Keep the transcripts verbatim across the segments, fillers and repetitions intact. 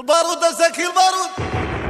بارود زكي البارود.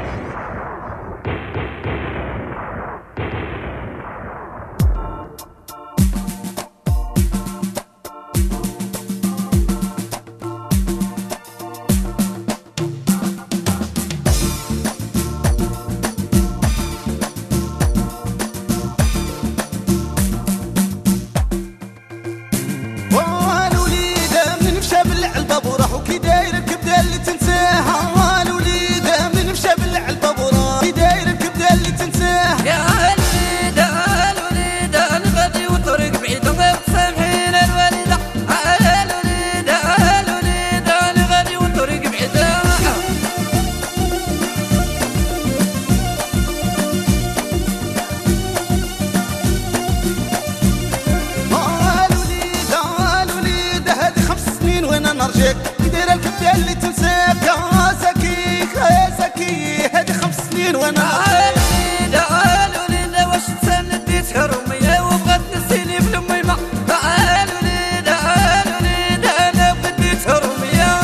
نرجيك دير الكبدة اللي تنساك يا زكي يا زكي هادي خمس سنين وانا عالوليدة عالوليدة واش تسند ديت هرومية وبغات تنسيني في لمي ما عالوليدة عالوليدة انا بغيت ديت هرومية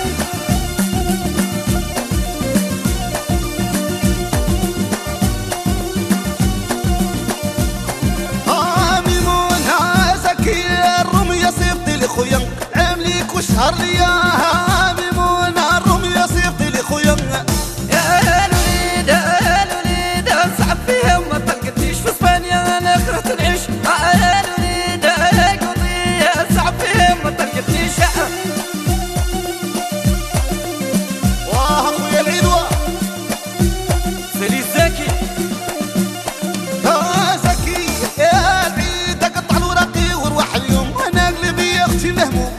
اه ميمونة زكي الرومية صيفطي لي خويا وشهر لياها ميمونة الرومية صيفطي لي خويا يا الوليدة يا الوليدة نصعب فيها وما طلقتنيش في اسبانيا انا كرهت نعيش يا الوليدة يا قضية نصعب فيها وما طلقتنيش واه خويا العدوى سالي زكي يا زكي يا العيد قطع الورقي وروح اليوم انا قلبي يا اختي مهموم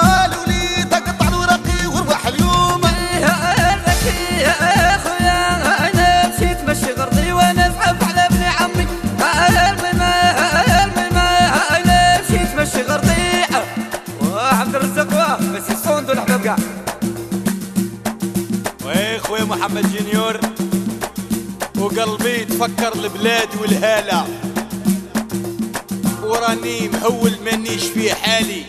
وي خويا محمد جونيور وقلبي تفكر البلاد والهالة وراني مهول مانيش في حالي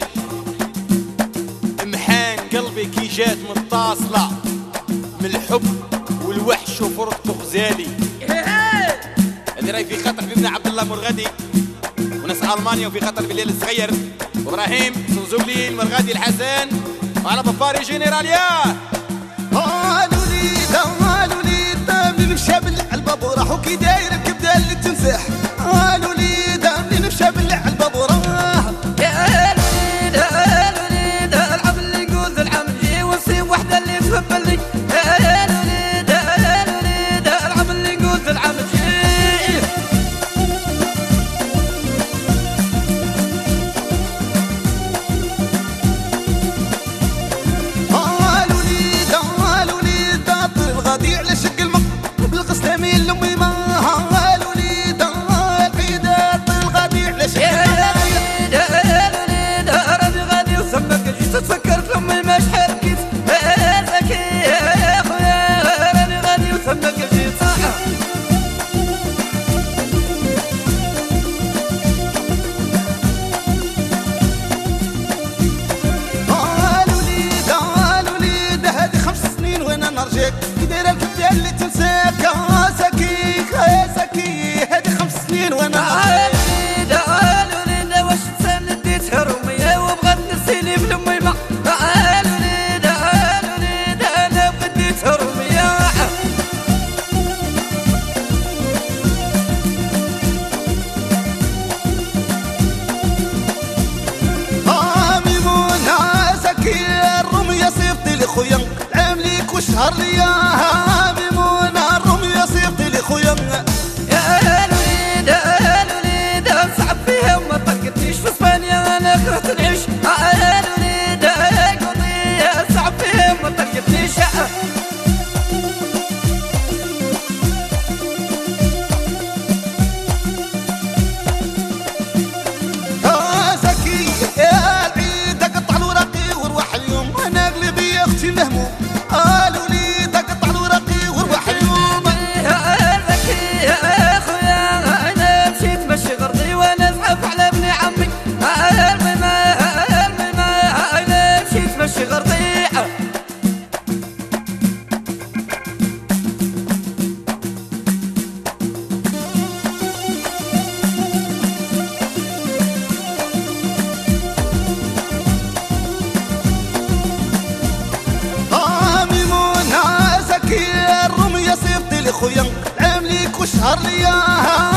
امحان قلبي كي جات متصلة من الحب والوحش وفرقته غزالي. هذه راهي في خاطر حبيبنا عبد الله مرغدي وناس المانيا وفي خاطر بلال الصغير وابراهيم سوزولي المرغدي الحسن وعلى بفاري جينيراليا. قالوا لي قالوا لي منين مشى بالعلبة وراح وكي داير الكبدة اللي تنزح قالوا لي منين مشى بالعلبة وراح يا الوليد يا الوليد العب اللي يقول العمل جي ونصيب وحدة اللي تهبلني يا الوليد يا الوليد العب اللي يقول العمل جي على شق المق بالقسلامين لامي ما قالوا لي دار العيدات الغادي على شق يا الوليد يا الوليد راني غادي وسمك جيت تفكرت لامي ما شحال كيف يا زكي يا خويا راني غادي وسمك جيت صح قالوا لي قالوا لي هادي خمس سنين وانا نرجيك داير الكبدة اللي تنساك يا زكي يا زكي هادي خمس سنين وانا عالوليدة عالوليدة واش تسند ديت هرومية وبغات تنسيني في لمي ما عالوليدة عالوليدة انا بغيت ديت هرومية اه ميمونة زكي الرومية صيفطي لي خويا عام ليك وشهر لياها ميمونة الرومية صيفطي لي خويا يا الوليدة يا الوليدة نصعب فيها وما طلقتنيش في اسبانيا انا كرهت نعيش يا الوليدة يا قضية نصعب فيها وما طلقتنيش يا زكي يا العيد قطع الورقي وروح اليوم انا قلبي يا اختي مهموم قالوا لي تقطع الورقي سهر ليا